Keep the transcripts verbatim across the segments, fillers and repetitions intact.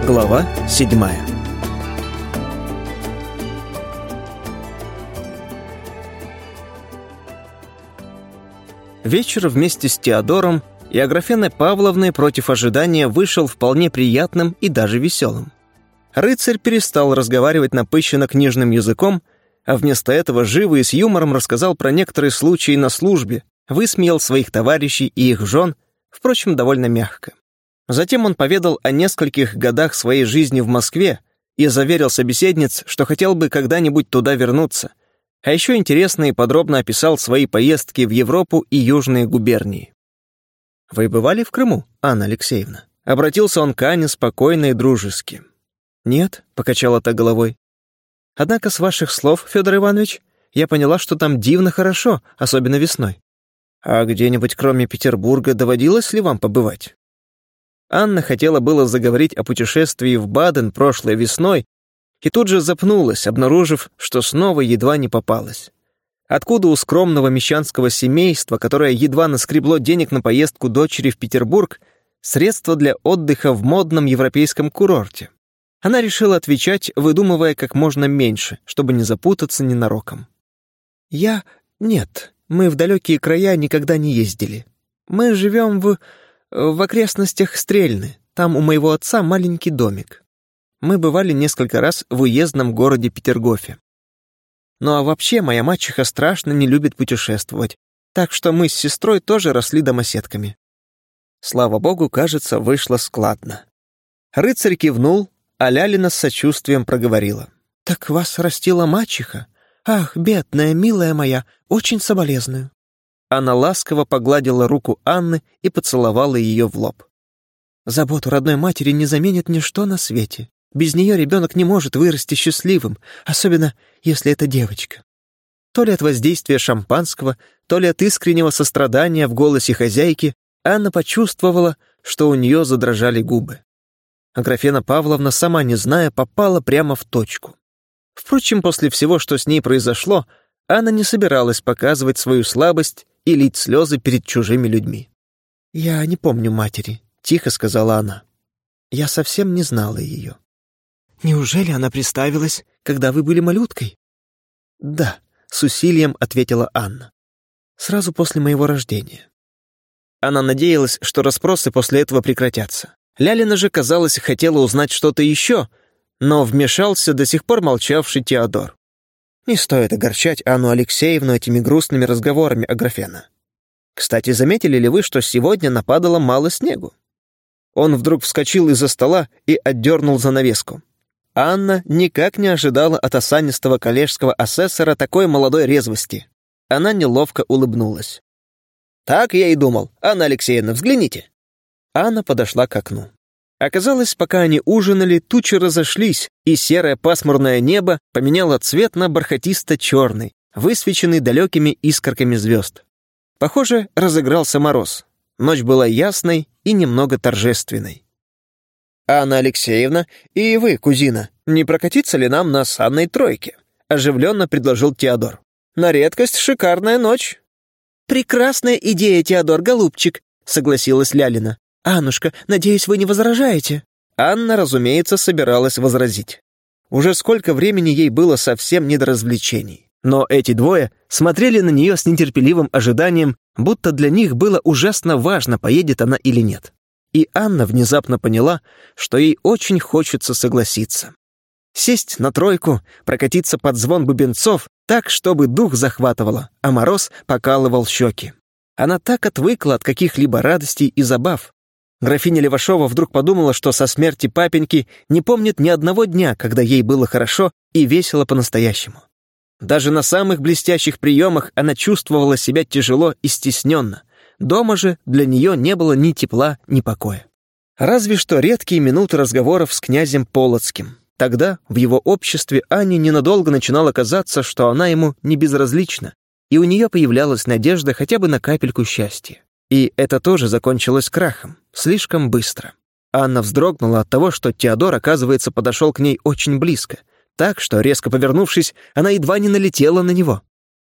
Глава седьмая. Вечер вместе с Теодором и Аграфеной Павловной против ожидания вышел вполне приятным и даже веселым. Рыцарь перестал разговаривать напыщенно книжным языком, а вместо этого живо и с юмором рассказал про некоторые случаи на службе, высмеял своих товарищей и их жен, впрочем, довольно мягко. Затем он поведал о нескольких годах своей жизни в Москве и заверил собеседниц, что хотел бы когда-нибудь туда вернуться, а еще интересно и подробно описал свои поездки в Европу и южные губернии. «Вы бывали в Крыму, Анна Алексеевна?» Обратился он к Анне спокойно и дружески. «Нет», — покачала та головой. «Однако с ваших слов, Федор Иванович, я поняла, что там дивно хорошо, особенно весной. А где-нибудь кроме Петербурга доводилось ли вам побывать?» Анна хотела было заговорить о путешествии в Баден прошлой весной и тут же запнулась, обнаружив, что снова едва не попалась. Откуда у скромного мещанского семейства, которое едва наскребло денег на поездку дочери в Петербург, средства для отдыха в модном европейском курорте? Она решила отвечать, выдумывая как можно меньше, чтобы не запутаться ненароком. «Я... Нет, мы в далекие края никогда не ездили. Мы живем в... в окрестностях Стрельны. Там у моего отца маленький домик. Мы бывали несколько раз в уездном городе Петергофе. Ну а вообще моя мачеха страшно не любит путешествовать, так что мы с сестрой тоже росли домоседками». Слава богу, кажется, вышло складно. Рыцарь кивнул, а Лялина с сочувствием проговорила. «Так вас растила мачеха? Ах, бедная, милая моя, очень соболезную». Она ласково погладила руку Анны и поцеловала ее в лоб. «Заботу родной матери не заменит ничто на свете. Без нее ребенок не может вырасти счастливым, особенно если это девочка». То ли от воздействия шампанского, то ли от искреннего сострадания в голосе хозяйки Анна почувствовала, что у нее задрожали губы. Аграфена Павловна, сама не зная, попала прямо в точку. Впрочем, после всего, что с ней произошло, Анна не собиралась показывать свою слабость и лить слезы перед чужими людьми. «Я не помню матери», — тихо сказала она. «Я совсем не знала ее». «Неужели она представилась, когда вы были малюткой?» «Да», — с усилием ответила Анна. «Сразу после моего рождения». Она надеялась, что расспросы после этого прекратятся. Лялина же, казалось, хотела узнать что-то еще, но вмешался до сих пор молчавший Теодор. «Не стоит огорчать Анну Алексеевну этими грустными разговорами, Аграфена. Кстати, заметили ли вы, что сегодня нападало мало снегу?» Он вдруг вскочил из-за стола и отдернул занавеску. Анна никак не ожидала от осанистого коллежского асессора такой молодой резвости. Она неловко улыбнулась. «Так я и думал. Анна Алексеевна, взгляните». Анна подошла к окну. Оказалось, пока они ужинали, тучи разошлись, и серое пасмурное небо поменяло цвет на бархатисто-черный, высвеченный далекими искорками звезд. Похоже, разыгрался мороз. Ночь была ясной и немного торжественной. «Анна Алексеевна, и вы, кузина, не прокатиться ли нам на санной тройке?» — оживленно предложил Теодор. «На редкость шикарная ночь». «Прекрасная идея, Теодор, голубчик», — согласилась Лялина. «Аннушка, надеюсь, вы не возражаете?» Анна, разумеется, собиралась возразить. Уже сколько времени ей было совсем не до развлечений. Но эти двое смотрели на нее с нетерпеливым ожиданием, будто для них было ужасно важно, поедет она или нет. И Анна внезапно поняла, что ей очень хочется согласиться. Сесть на тройку, прокатиться под звон бубенцов так, чтобы дух захватывало, а мороз покалывал щеки. Она так отвыкла от каких-либо радостей и забав. Графиня Левашова вдруг подумала, что со смерти папеньки не помнит ни одного дня, когда ей было хорошо и весело по-настоящему. Даже на самых блестящих приемах она чувствовала себя тяжело и стесненно. Дома же для нее не было ни тепла, ни покоя. Разве что редкие минуты разговоров с князем Полоцким. Тогда в его обществе Анне ненадолго начинало казаться, что она ему не безразлична, и у нее появлялась надежда хотя бы на капельку счастья. И это тоже закончилось крахом, слишком быстро. Анна вздрогнула от того, что Теодор, оказывается, подошел к ней очень близко, так что, резко повернувшись, она едва не налетела на него.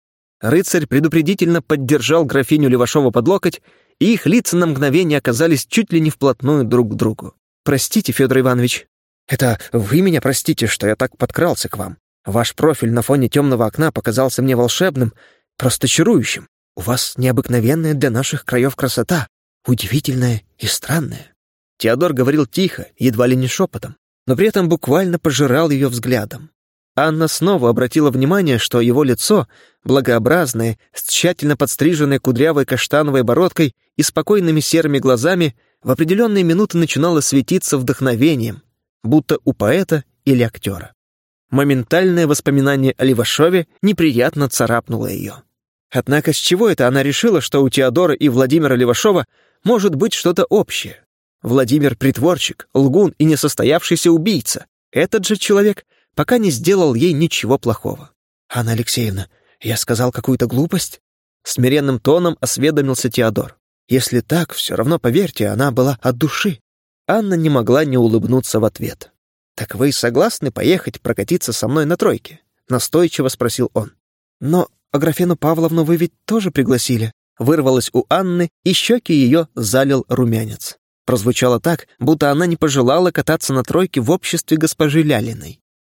Рыцарь предупредительно поддержал графиню Левашову под локоть, и их лица на мгновение оказались чуть ли не вплотную друг к другу. «Простите, Федор Иванович», Это вы меня простите, что я так подкрался к вам. Ваш профиль на фоне темного окна показался мне волшебным, просто чарующим. У вас необыкновенная для наших краев красота, удивительная и странная». Теодор говорил тихо, едва ли не шепотом, но при этом буквально пожирал ее взглядом. Анна снова обратила внимание, что его лицо, благообразное, с тщательно подстриженной кудрявой каштановой бородкой и спокойными серыми глазами, в определенные минуты начинало светиться вдохновением, будто у поэта или актера. Моментальное воспоминание о Левашове неприятно царапнуло ее. Однако с чего это она решила, что у Теодора и Владимира Левашова может быть что-то общее? Владимир — притворщик, лгун и несостоявшийся убийца. Этот же человек пока не сделал ей ничего плохого. «Анна Алексеевна, я сказал какую-то глупость?» Смиренным тоном осведомился Теодор. «Если так, все равно, поверьте, она была от души». Анна не могла не улыбнуться в ответ. «Так вы согласны поехать прокатиться со мной на тройке?» Настойчиво спросил он. «Но Аграфену Павловну вы ведь тоже пригласили?» Вырвалось у Анны, и щеки ее залил румянец. Прозвучало так, будто она не пожелала кататься на тройке в обществе госпожи Лялиной.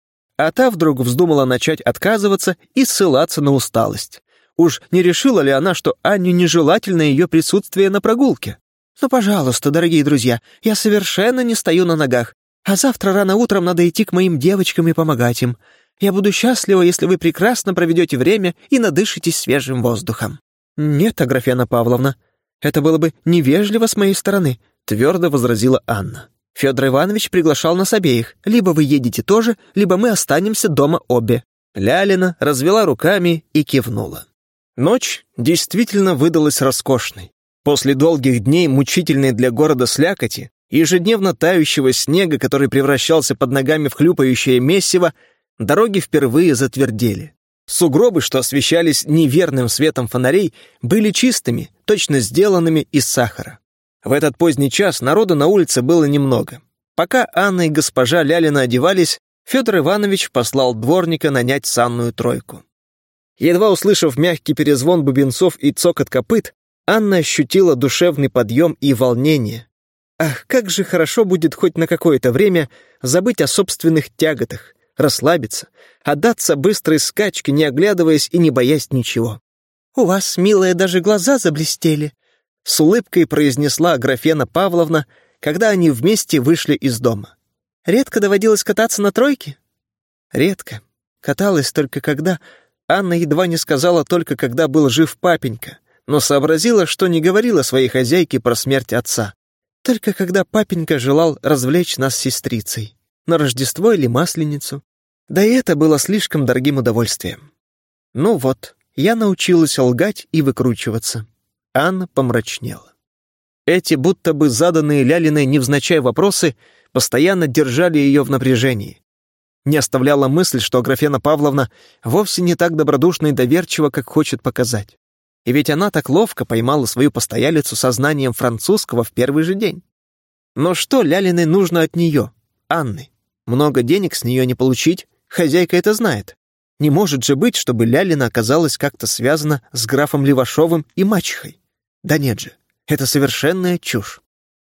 А та вдруг вздумала начать отказываться и ссылаться на усталость. Уж не решила ли она, что Анне нежелательно ее присутствие на прогулке? «Ну, пожалуйста, дорогие друзья, я совершенно не стою на ногах, а завтра рано утром надо идти к моим девочкам и помогать им. Я буду счастлива, если вы прекрасно проведете время и надышитесь свежим воздухом». «Нет, Аграфена Павловна, это было бы невежливо с моей стороны», твердо возразила Анна. «Федор Иванович приглашал нас обеих. Либо вы едете тоже, либо мы останемся дома обе». Лялина развела руками и кивнула. Ночь действительно выдалась роскошной. После долгих дней, мучительной для города слякоти, ежедневно тающего снега, который превращался под ногами в хлюпающее месиво, дороги впервые затвердели. Сугробы, что освещались неверным светом фонарей, были чистыми, точно сделанными из сахара. В этот поздний час народа на улице было немного. Пока Анна и госпожа Лялина одевались, Федор Иванович послал дворника нанять санную тройку. Едва услышав мягкий перезвон бубенцов и цокот копыт, Анна ощутила душевный подъем и волнение. Ах, как же хорошо будет хоть на какое-то время забыть о собственных тяготах, расслабиться, отдаться быстрой скачке, не оглядываясь и не боясь ничего. «У вас, милая, даже глаза заблестели», — с улыбкой произнесла Аграфена Павловна, когда они вместе вышли из дома. «Редко доводилось кататься на тройке?» «Редко. Каталась только когда...» Анна едва не сказала только, когда был жив папенька, но сообразила, что не говорила своей хозяйке про смерть отца. Только когда папенька желал развлечь нас с сестрицей. На Рождество или Масленицу. Да и это было слишком дорогим удовольствием. Ну вот, я научилась лгать и выкручиваться. Анна помрачнела. Эти будто бы заданные Лялиной невзначай вопросы постоянно держали ее в напряжении. Не оставляла мысль, что Аграфена Павловна вовсе не так добродушна и доверчива, как хочет показать. И ведь она так ловко поймала свою постоялицу со знанием французского в первый же день. Но что Лялиной нужно от нее, Анны? Много денег с нее не получить, хозяйка это знает. Не может же быть, чтобы Лялина оказалась как-то связана с графом Левашовым и мачехой. Да нет же, это совершенная чушь.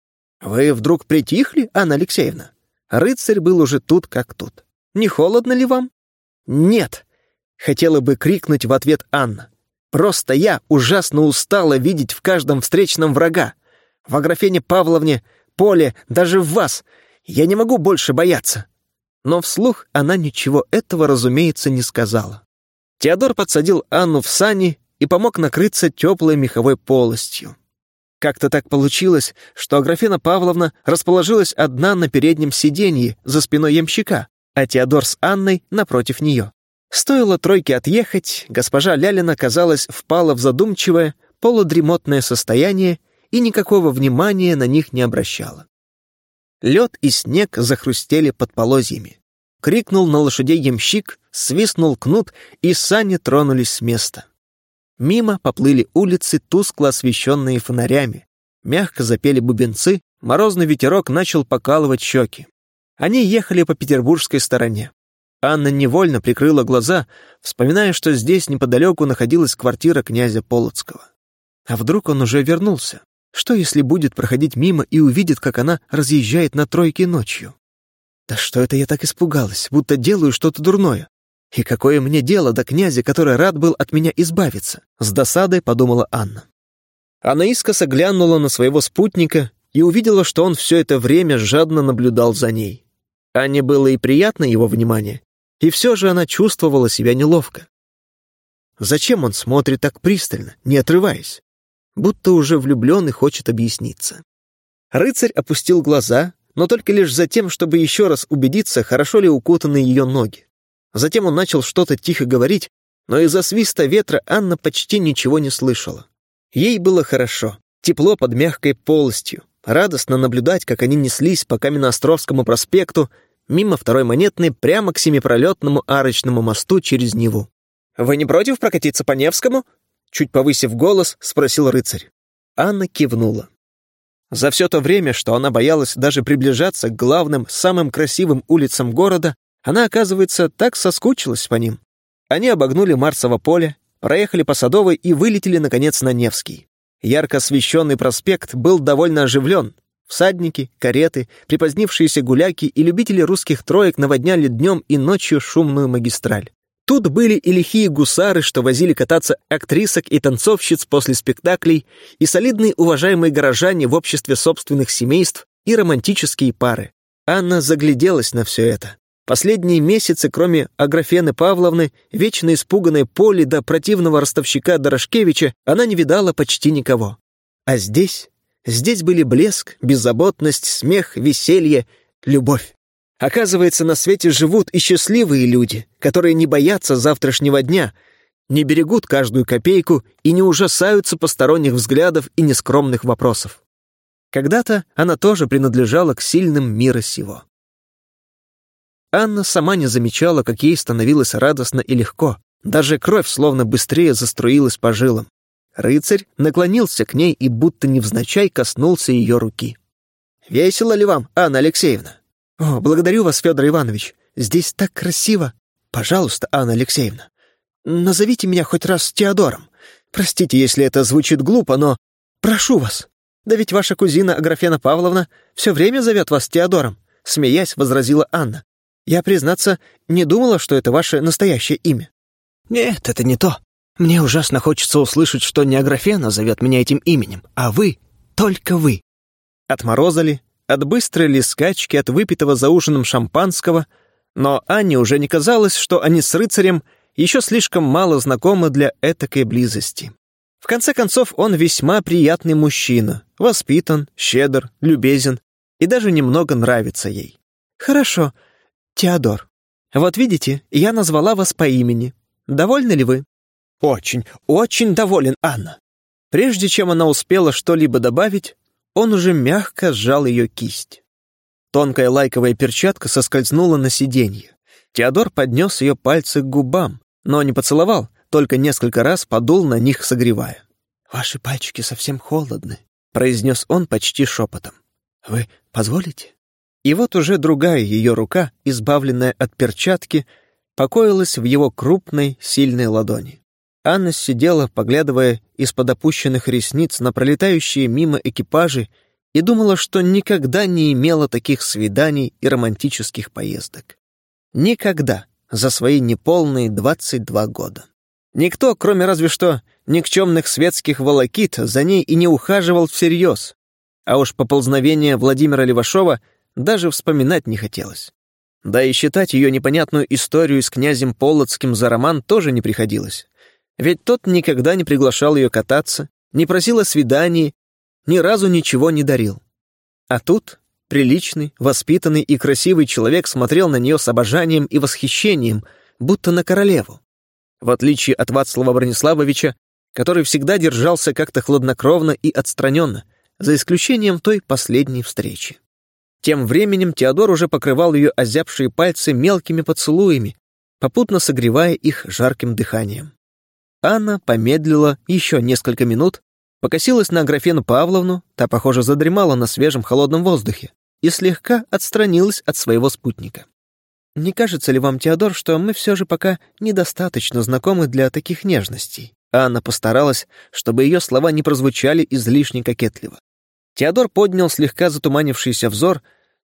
«Вы вдруг притихли, Анна Алексеевна?» Рыцарь был уже тут как тут. «Не холодно ли вам?» «Нет!» — хотела бы крикнуть в ответ Анна. «Просто я ужасно устала видеть в каждом встречном врага. В Аграфене Павловне, Поле, даже в вас. Я не могу больше бояться». Но вслух она ничего этого, разумеется, не сказала. Теодор подсадил Анну в сани и помог накрыться теплой меховой полостью. Как-то так получилось, что Аграфена Павловна расположилась одна на переднем сиденье за спиной ямщика, а Теодор с Анной напротив нее. Стоило тройке отъехать, госпожа Лялина, казалось, впала в задумчивое, полудремотное состояние и никакого внимания на них не обращала. Лед и снег захрустели под полозьями. Крикнул на лошадей ямщик, свистнул кнут, и сани тронулись с места. Мимо поплыли улицы, тускло освещенные фонарями. Мягко запели бубенцы, морозный ветерок начал покалывать щеки. Они ехали по петербургской стороне. Анна невольно прикрыла глаза, вспоминая, что здесь неподалеку находилась квартира князя Полоцкого. А вдруг он уже вернулся? Что, если будет проходить мимо и увидит, как она разъезжает на тройке ночью? Да что это я так испугалась, будто делаю что-то дурное? И какое мне дело до князя, который рад был от меня избавиться? С досадой подумала Анна. Она искоса глянула на своего спутника и увидела, что он все это время жадно наблюдал за ней. Анне было и приятно его внимание, и все же она чувствовала себя неловко. Зачем он смотрит так пристально, не отрываясь? Будто уже влюблен и хочет объясниться. Рыцарь опустил глаза, но только лишь за тем, чтобы еще раз убедиться, хорошо ли укутаны ее ноги. Затем он начал что-то тихо говорить, но из-за свиста ветра Анна почти ничего не слышала. Ей было хорошо, тепло под мягкой полостью, радостно наблюдать, как они неслись по Каменноостровскому проспекту, мимо Второй Монетной, прямо к семипролетному арочному мосту через Неву. «Вы не против прокатиться по Невскому?» Чуть повысив голос, спросил рыцарь. Анна кивнула. За все то время, что она боялась даже приближаться к главным, самым красивым улицам города, она, оказывается, так соскучилась по ним. Они обогнули Марсово поле, проехали по Садовой и вылетели, наконец, на Невский. Ярко освещенный проспект был довольно оживлен. Всадники, кареты, припозднившиеся гуляки и любители русских троек наводняли днем и ночью шумную магистраль. Тут были и лихие гусары, что возили кататься актрисок и танцовщиц после спектаклей, и солидные уважаемые горожане в обществе собственных семейств, и романтические пары. Анна загляделась на все это. Последние месяцы, кроме Аграфены Павловны, вечно испуганной Поли да противного ростовщика Дорошкевича, она не видала почти никого. А здесь, здесь были блеск, беззаботность, смех, веселье, любовь. Оказывается, на свете живут и счастливые люди, которые не боятся завтрашнего дня, не берегут каждую копейку и не ужасаются посторонних взглядов и нескромных вопросов. Когда-то она тоже принадлежала к сильным мира сего. Анна сама не замечала, как ей становилось радостно и легко. Даже кровь словно быстрее заструилась по жилам. Рыцарь наклонился к ней и будто невзначай коснулся ее руки. «Весело ли вам, Анна Алексеевна?» «О, благодарю вас, Федор Иванович. Здесь так красиво. Пожалуйста, Анна Алексеевна, назовите меня хоть раз Теодором. Простите, если это звучит глупо, но прошу вас. Да ведь ваша кузина Аграфена Павловна все время зовет вас Теодором», — смеясь, возразила Анна. «Я, признаться, не думала, что это ваше настоящее имя». «Нет, это не то. Мне ужасно хочется услышать, что не Аграфена зовет меня этим именем, а вы, только вы». Отморозали, от быстрой ли скачки, от выпитого за ужином шампанского, но Анне уже не казалось, что они с рыцарем еще слишком мало знакомы для этакой близости. В конце концов, он весьма приятный мужчина, воспитан, щедр, любезен и даже немного нравится ей. «Хорошо, Теодор. Вот видите, я назвала вас по имени. Довольны ли вы?» «Очень, очень доволен, Анна». Прежде чем она успела что-либо добавить, он уже мягко сжал ее кисть. Тонкая лайковая перчатка соскользнула на сиденье. Теодор поднес ее пальцы к губам, но не поцеловал, только несколько раз подул на них, согревая. «Ваши пальчики совсем холодны», — произнес он почти шепотом. «Вы позволите?» И вот уже другая ее рука, избавленная от перчатки, покоилась в его крупной, сильной ладони. Анна сидела, поглядывая из-под опущенных ресниц на пролетающие мимо экипажи, и думала, что никогда не имела таких свиданий и романтических поездок. Никогда за свои неполные двадцать два года. Никто, кроме разве что никчемных светских волокит, за ней и не ухаживал всерьез. А уж поползновение Владимира Левашова даже вспоминать не хотелось. Да и считать ее непонятную историю с князем Полоцким за роман тоже не приходилось. Ведь тот никогда не приглашал ее кататься, не просил о свидании, ни разу ничего не дарил. А тут приличный, воспитанный и красивый человек смотрел на нее с обожанием и восхищением, будто на королеву. В отличие от Вацлава Брониславовича, который всегда держался как-то хладнокровно и отстраненно, за исключением той последней встречи. Тем временем Теодор уже покрывал ее озябшие пальцы мелкими поцелуями, попутно согревая их жарким дыханием. Анна помедлила еще несколько минут, покосилась на Аграфену Павловну, та, похоже, задремала на свежем холодном воздухе, и слегка отстранилась от своего спутника. «Не кажется ли вам, Теодор, что мы все же пока недостаточно знакомы для таких нежностей?» Анна постаралась, чтобы ее слова не прозвучали излишне кокетливо. Теодор поднял слегка затуманившийся взор,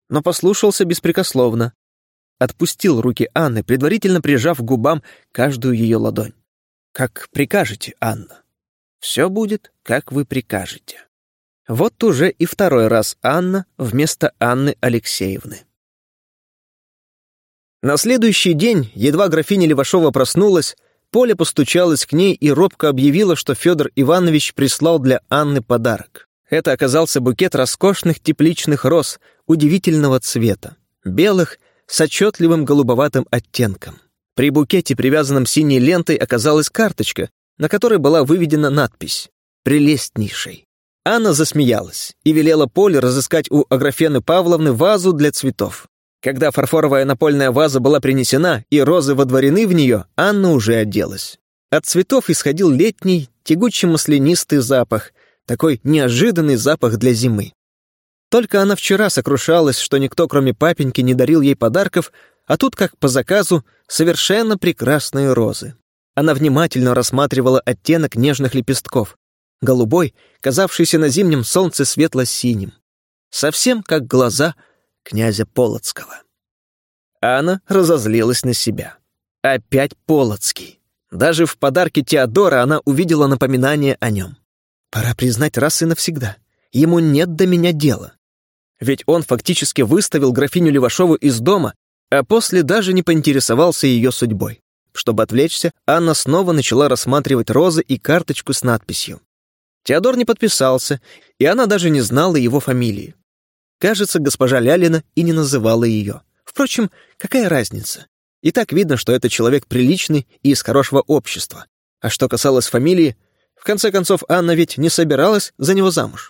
но послушался беспрекословно. Отпустил руки Анны, предварительно прижав к губам каждую ее ладонь. «Как прикажете, Анна. Все будет, как вы прикажете». Вот уже и второй раз Анна вместо Анны Алексеевны. На следующий день, едва графиня Левашова проснулась, Поля постучалась к ней и робко объявила, что Федор Иванович прислал для Анны подарок. Это оказался букет роскошных тепличных роз удивительного цвета, белых, с отчетливым голубоватым оттенком. При букете, привязанном синей лентой, оказалась карточка, на которой была выведена надпись «Прелестнейший». Анна засмеялась и велела Поле разыскать у Аграфены Павловны вазу для цветов. Когда фарфоровая напольная ваза была принесена и розы водворены в нее, Анна уже оделась. От цветов исходил летний, тягуче-маслянистый запах, такой неожиданный запах для зимы. Только она вчера сокрушалась, что никто, кроме папеньки, не дарил ей подарков, а тут, как по заказу, совершенно прекрасные розы. Она внимательно рассматривала оттенок нежных лепестков. Голубой, казавшийся на зимнем солнце светло-синим. Совсем как глаза князя Полоцкого. Анна разозлилась на себя. Опять Полоцкий. Даже в подарке Теодора она увидела напоминание о нем. Пора признать раз и навсегда. Ему нет до меня дела. Ведь он фактически выставил графиню Левашову из дома, а после даже не поинтересовался ее судьбой. Чтобы отвлечься, Анна снова начала рассматривать розы и карточку с надписью. Теодор не подписался, и она даже не знала его фамилии. Кажется, госпожа Лялина и не называла ее. Впрочем, какая разница? И так видно, что это человек приличный и из хорошего общества. А что касалось фамилии, в конце концов, Анна ведь не собиралась за него замуж.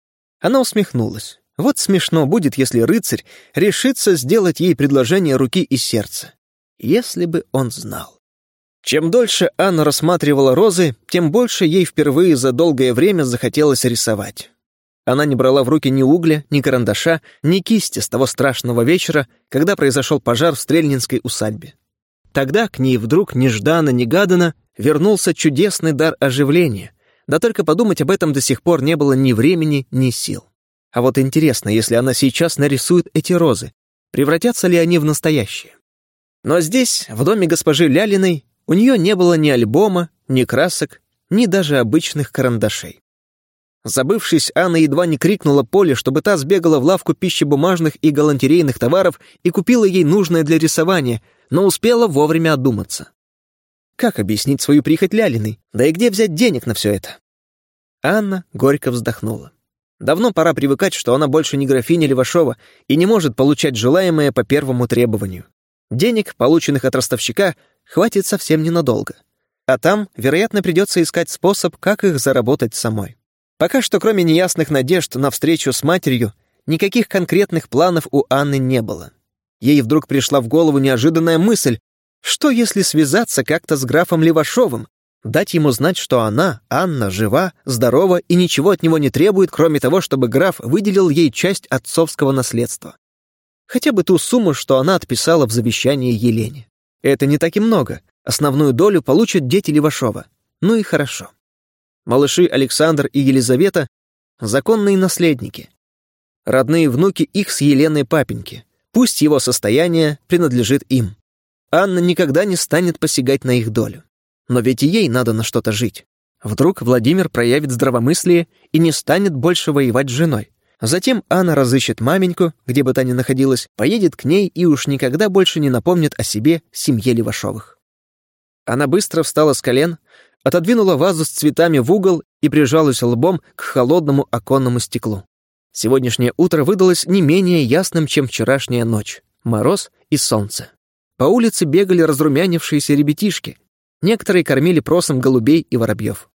Она усмехнулась. Вот смешно будет, если рыцарь решится сделать ей предложение руки и сердца. Если бы он знал. Чем дольше Анна рассматривала розы, тем больше ей впервые за долгое время захотелось рисовать. Она не брала в руки ни угля, ни карандаша, ни кисти с того страшного вечера, когда произошел пожар в Стрельнинской усадьбе. Тогда к ней вдруг нежданно-негаданно вернулся чудесный дар оживления, да только подумать об этом до сих пор не было ни времени, ни сил. А вот интересно, если она сейчас нарисует эти розы, превратятся ли они в настоящие? Но здесь, в доме госпожи Лялиной, у нее не было ни альбома, ни красок, ни даже обычных карандашей. Забывшись, Анна едва не крикнула Поле, чтобы та сбегала в лавку пищебумажных и галантерейных товаров и купила ей нужное для рисования, но успела вовремя одуматься. Как объяснить свою прихоть Лялиной? Да и где взять денег на все это? Анна горько вздохнула. Давно пора привыкать, что она больше не графиня Левашова и не может получать желаемое по первому требованию. Денег, полученных от ростовщика, хватит совсем ненадолго. А там, вероятно, придется искать способ, как их заработать самой. Пока что, кроме неясных надежд на встречу с матерью, никаких конкретных планов у Анны не было. Ей вдруг пришла в голову неожиданная мысль, что если связаться как-то с графом Левашовым, дать ему знать, что она, Анна, жива, здорова и ничего от него не требует, кроме того, чтобы граф выделил ей часть отцовского наследства. Хотя бы ту сумму, что она отписала в завещании Елене. Это не так и много. Основную долю получат дети Левашова. Ну и хорошо. Малыши Александр и Елизавета — законные наследники. Родные внуки их с Еленой папеньки. Пусть его состояние принадлежит им. Анна никогда не станет посягать на их долю. Но ведь и ей надо на что-то жить. Вдруг Владимир проявит здравомыслие и не станет больше воевать с женой. Затем Анна разыщет маменьку, где бы та ни находилась, поедет к ней и уж никогда больше не напомнит о себе семье Левашовых. Она быстро встала с колен, отодвинула вазу с цветами в угол и прижалась лбом к холодному оконному стеклу. Сегодняшнее утро выдалось не менее ясным, чем вчерашняя ночь. Мороз и солнце. По улице бегали разрумянившиеся ребятишки. Некоторые кормили просом голубей и воробьев.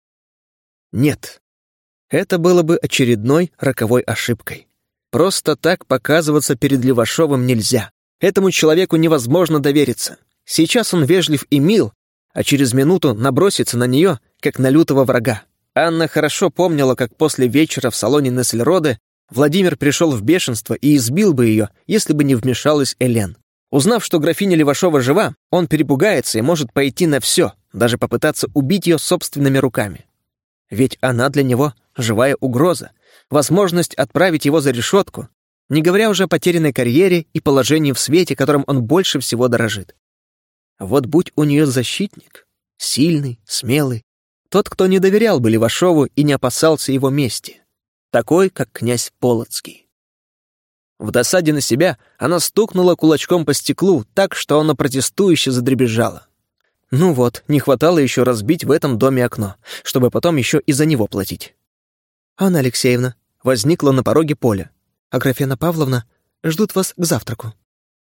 Нет. Это было бы очередной роковой ошибкой. Просто так показываться перед Левашовым нельзя. Этому человеку невозможно довериться. Сейчас он вежлив и мил, а через минуту набросится на нее, как на лютого врага. Анна хорошо помнила, как после вечера в салоне Нессельроде Владимир пришел в бешенство и избил бы ее, если бы не вмешалась Элен. Узнав, что графиня Левашова жива, он перепугается и может пойти на все, даже попытаться убить ее собственными руками. Ведь она для него живая угроза, возможность отправить его за решетку. не говоря уже о потерянной карьере и положении в свете, которым он больше всего дорожит. Вот будь у нее защитник, сильный, смелый, тот, кто не доверял бы Левашову и не опасался его мести, такой, как князь Полоцкий. В досаде на себя она стукнула кулачком по стеклу так, что оно протестующе задребезжало. Ну вот, не хватало еще разбить в этом доме окно, чтобы потом еще и за него платить. «Анна Алексеевна», возникла на пороге Поля. «Аграфена Павловна ждут вас к завтраку».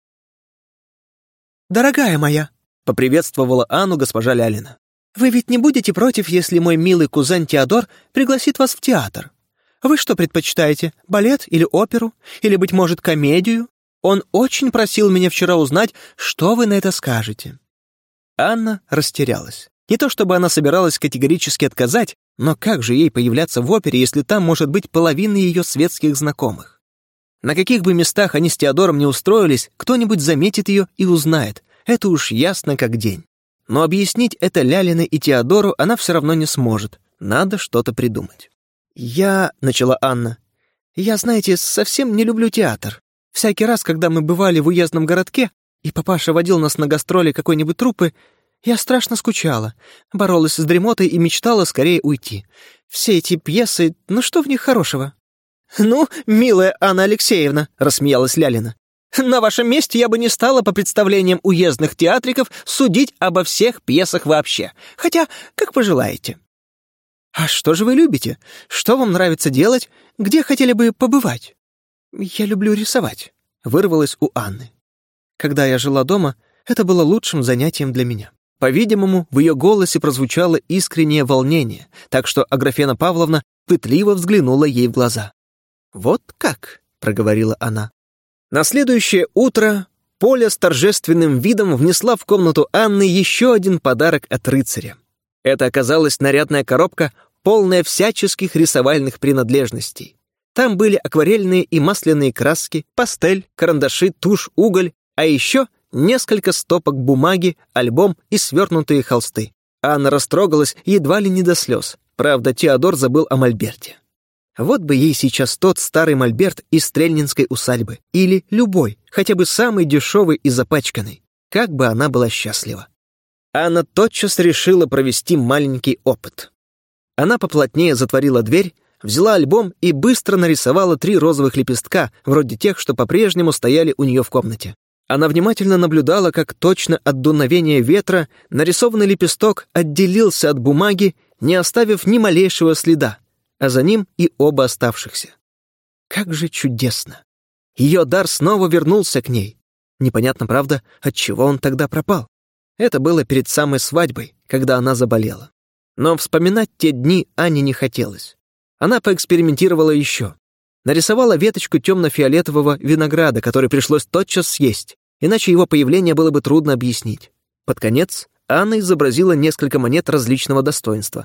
«Дорогая моя», — поприветствовала Анну госпожа Лялина, «вы ведь не будете против, если мой милый кузен Теодор пригласит вас в театр? Вы что предпочитаете, балет или оперу? Или, быть может, комедию? Он очень просил меня вчера узнать, что вы на это скажете». Анна растерялась. Не то чтобы она собиралась категорически отказать, но как же ей появляться в опере, если там может быть половина ее светских знакомых? На каких бы местах они с Теодором не устроились, кто-нибудь заметит ее и узнает. Это уж ясно как день. Но объяснить это Лялиной и Теодору она все равно не сможет. Надо что-то придумать. «Я...» — начала Анна. «Я, знаете, совсем не люблю театр. Всякий раз, когда мы бывали в уездном городке, и папаша водил нас на гастроли какой-нибудь труппы, я страшно скучала, боролась с дремотой и мечтала скорее уйти. Все эти пьесы, ну что в них хорошего?» «Ну, милая Анна Алексеевна», — рассмеялась Лялина, «на вашем месте я бы не стала по представлениям уездных театриков судить обо всех пьесах вообще. Хотя, как пожелаете». «А что же вы любите? Что вам нравится делать? Где хотели бы побывать?» «Я люблю рисовать», — вырвалось у Анны. «Когда я жила дома, это было лучшим занятием для меня». По-видимому, в ее голосе прозвучало искреннее волнение, так что Аграфена Павловна пытливо взглянула ей в глаза. «Вот как?» — проговорила она. На следующее утро Поля с торжественным видом внесла в комнату Анны еще один подарок от рыцаря. Это оказалась нарядная коробка, полная всяческих рисовальных принадлежностей. Там были акварельные и масляные краски, пастель, карандаши, тушь, уголь, а еще несколько стопок бумаги, альбом и свернутые холсты. Анна растрогалась едва ли не до слез. Правда, Теодор забыл о мольберте. Вот бы ей сейчас тот старый мольберт из Стрельнинской усадьбы. Или любой, хотя бы самый дешевый и запачканный. Как бы она была счастлива. Анна тотчас решила провести маленький опыт. Она поплотнее затворила дверь, взяла альбом и быстро нарисовала три розовых лепестка, вроде тех, что по-прежнему стояли у нее в комнате. Она внимательно наблюдала, как точно от дуновения ветра нарисованный лепесток отделился от бумаги, не оставив ни малейшего следа, а за ним и оба оставшихся. Как же чудесно! Ее дар снова вернулся к ней. Непонятно, правда, отчего он тогда пропал. Это было перед самой свадьбой, когда она заболела. Но вспоминать те дни Анне не хотелось. Она поэкспериментировала еще. Нарисовала веточку темно-фиолетового винограда, который пришлось тотчас съесть, иначе его появление было бы трудно объяснить. Под конец Анна изобразила несколько монет различного достоинства.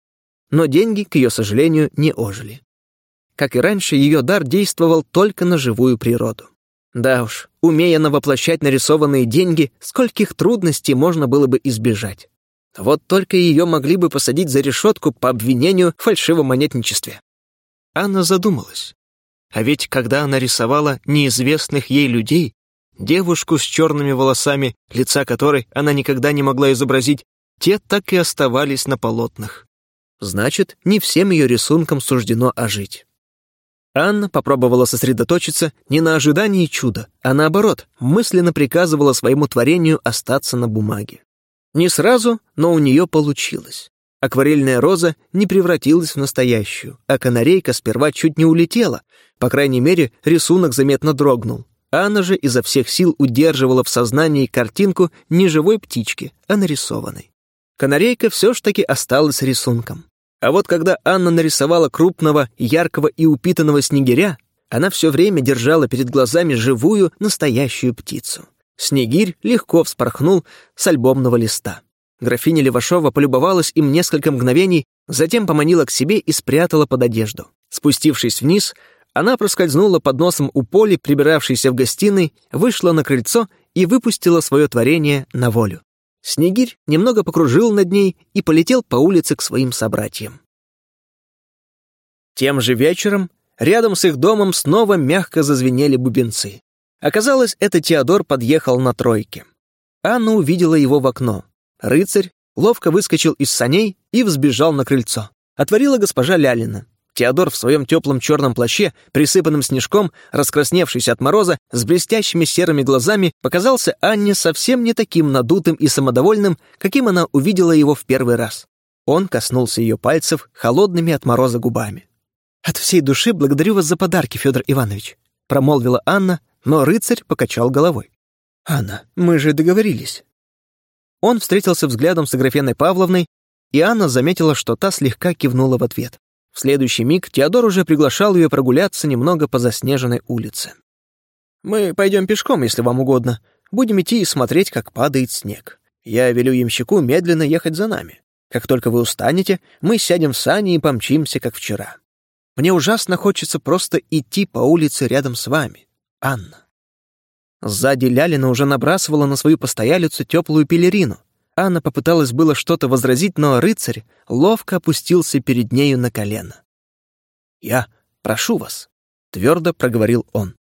Но деньги, к ее сожалению, не ожили. Как и раньше, ее дар действовал только на живую природу. Да уж, умея она воплощать нарисованные деньги, скольких трудностей можно было бы избежать. Вот только ее могли бы посадить за решетку по обвинению в фальшивомонетничестве. Анна задумалась. А ведь когда она рисовала неизвестных ей людей, девушку с черными волосами, лица которой она никогда не могла изобразить, те так и оставались на полотнах. Значит, не всем ее рисункам суждено ожить. Анна попробовала сосредоточиться не на ожидании чуда, а наоборот, мысленно приказывала своему творению остаться на бумаге. Не сразу, но у нее получилось. Акварельная роза не превратилась в настоящую, а канарейка сперва чуть не улетела, по крайней мере, рисунок заметно дрогнул. Анна же изо всех сил удерживала в сознании картинку не живой птички, а нарисованной. Канарейка все ж таки осталась рисунком. А вот когда Анна нарисовала крупного, яркого и упитанного снегиря, она все время держала перед глазами живую, настоящую птицу. Снегирь легко вспорхнул с альбомного листа. Графиня Левашова полюбовалась им несколько мгновений, затем поманила к себе и спрятала под одежду. Спустившись вниз, она проскользнула под носом у Поли, прибиравшейся в гостиной, вышла на крыльцо и выпустила свое творение на волю. Снегирь немного покружил над ней и полетел по улице к своим собратьям. Тем же вечером рядом с их домом снова мягко зазвенели бубенцы. Оказалось, это Теодор подъехал на тройке. Анна увидела его в окно. Рыцарь ловко выскочил из саней и взбежал на крыльцо. Отворила госпожа Лялина. Теодор в своем теплом черном плаще, присыпанном снежком, раскрасневшийся от мороза, с блестящими серыми глазами, показался Анне совсем не таким надутым и самодовольным, каким она увидела его в первый раз. Он коснулся ее пальцев холодными от мороза губами. «От всей души благодарю вас за подарки, Федор Иванович», — промолвила Анна, но рыцарь покачал головой. «Анна, мы же договорились». Он встретился взглядом с Аграфеной Павловной, и Анна заметила, что та слегка кивнула в ответ. В следующий миг Теодор уже приглашал ее прогуляться немного по заснеженной улице. «Мы пойдем пешком, если вам угодно. Будем идти и смотреть, как падает снег. Я велю ямщику медленно ехать за нами. Как только вы устанете, мы сядем в сани и помчимся, как вчера. Мне ужасно хочется просто идти по улице рядом с вами, Анна». Сзади Лялина уже набрасывала на свою постоялицу теплую пелерину. Анна попыталась было что-то возразить, но рыцарь ловко опустился перед нею на колено. «Я прошу вас», — твердо проговорил он.